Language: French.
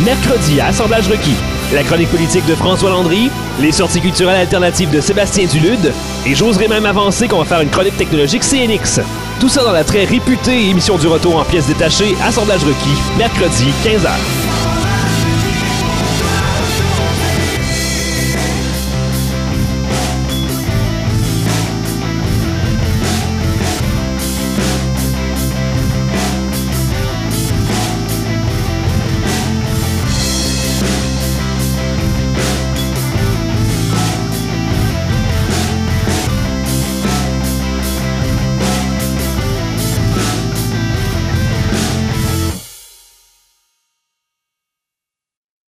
mercredi à Assemblage requis. La chronique politique de François Landry, les sorties culturelles alternatives de Sébastien Dulude, et j'oserais même avancer qu'on va faire une chronique technologique CNX. Tout ça dans la très réputée émission du retour en pièces détachées Assemblage requis, mercredi 15h.